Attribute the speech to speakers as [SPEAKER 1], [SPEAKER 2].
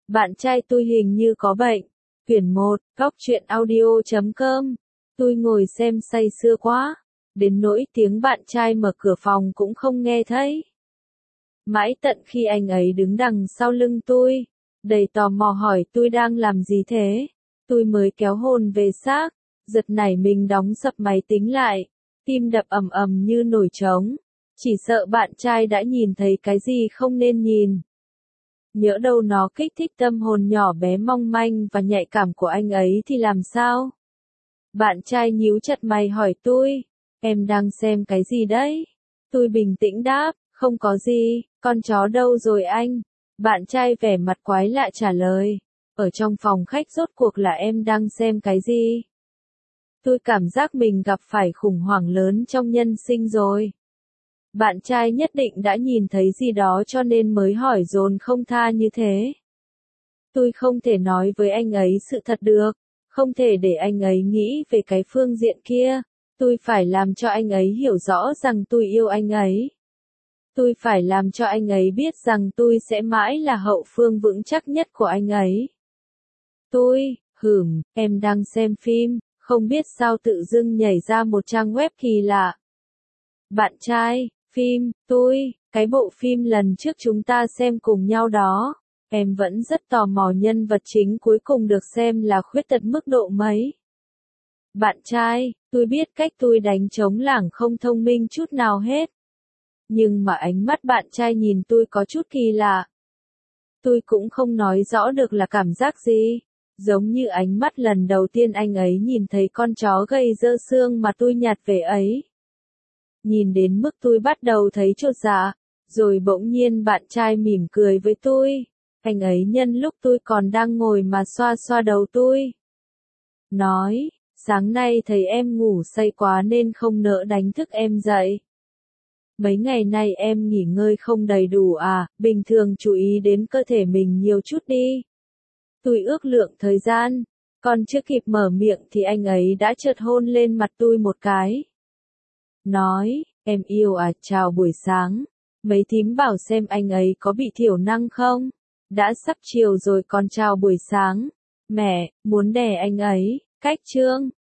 [SPEAKER 1] Bạn trai tôi hình như có bệnh. Quyển 1, Góc truyện audio.com. Tôi ngồi xem say sưa quá, đến nỗi tiếng bạn trai mở cửa phòng cũng không nghe thấy. Mãi tận khi anh ấy đứng đằng sau lưng tôi, đầy tò mò hỏi tôi đang làm gì thế, tôi mới kéo hồn về xác, giật nảy mình đóng sập máy tính lại, tim đập ầm ầm như nổi trống, chỉ sợ bạn trai đã nhìn thấy cái gì không nên nhìn. Nhỡ đâu nó kích thích tâm hồn nhỏ bé mong manh và nhạy cảm của anh ấy thì làm sao? Bạn trai nhíu chặt mày hỏi tôi, em đang xem cái gì đấy? Tôi bình tĩnh đáp, không có gì, con chó đâu rồi anh? Bạn trai vẻ mặt quái lạ trả lời, ở trong phòng khách rốt cuộc là em đang xem cái gì? Tôi cảm giác mình gặp phải khủng hoảng lớn trong nhân sinh rồi. Bạn trai nhất định đã nhìn thấy gì đó cho nên mới hỏi dồn không tha như thế. Tôi không thể nói với anh ấy sự thật được, không thể để anh ấy nghĩ về cái phương diện kia. Tôi phải làm cho anh ấy hiểu rõ rằng tôi yêu anh ấy. Tôi phải làm cho anh ấy biết rằng tôi sẽ mãi là hậu phương vững chắc nhất của anh ấy. Em đang xem phim, không biết sao tự dưng nhảy ra một trang web kỳ lạ. Bạn trai, phim, cái bộ phim lần trước chúng ta xem cùng nhau đó. Em vẫn rất tò mò nhân vật chính cuối cùng được xem là khuyết tật mức độ mấy. Bạn trai, tôi biết cách tôi đánh trống lảng không thông minh chút nào hết. Nhưng mà ánh mắt bạn trai nhìn tôi có chút kỳ lạ. Tôi cũng không nói rõ được là cảm giác gì. Giống như ánh mắt lần đầu tiên anh ấy nhìn thấy con chó gầy dơ xương mà tôi nhặt về ấy. Nhìn đến mức tôi bắt đầu thấy chột dạ, rồi bỗng nhiên bạn trai mỉm cười với tôi. Anh ấy nhân lúc tôi còn đang ngồi mà xoa xoa đầu tôi. Nói, sáng nay thấy em ngủ say quá nên không nỡ đánh thức em dậy. Mấy ngày nay em nghỉ ngơi không đầy đủ à, bình thường chú ý đến cơ thể mình nhiều chút đi. Tôi ước lượng thời gian, còn chưa kịp mở miệng thì anh ấy đã chợt hôn lên mặt tôi một cái. Nói, em yêu à, chào buổi sáng. Mấy thím bảo xem anh ấy có bị thiểu năng không? Đã sắp chiều rồi còn chào buổi sáng. Mẹ, muốn đẻ anh ấy, cách chương.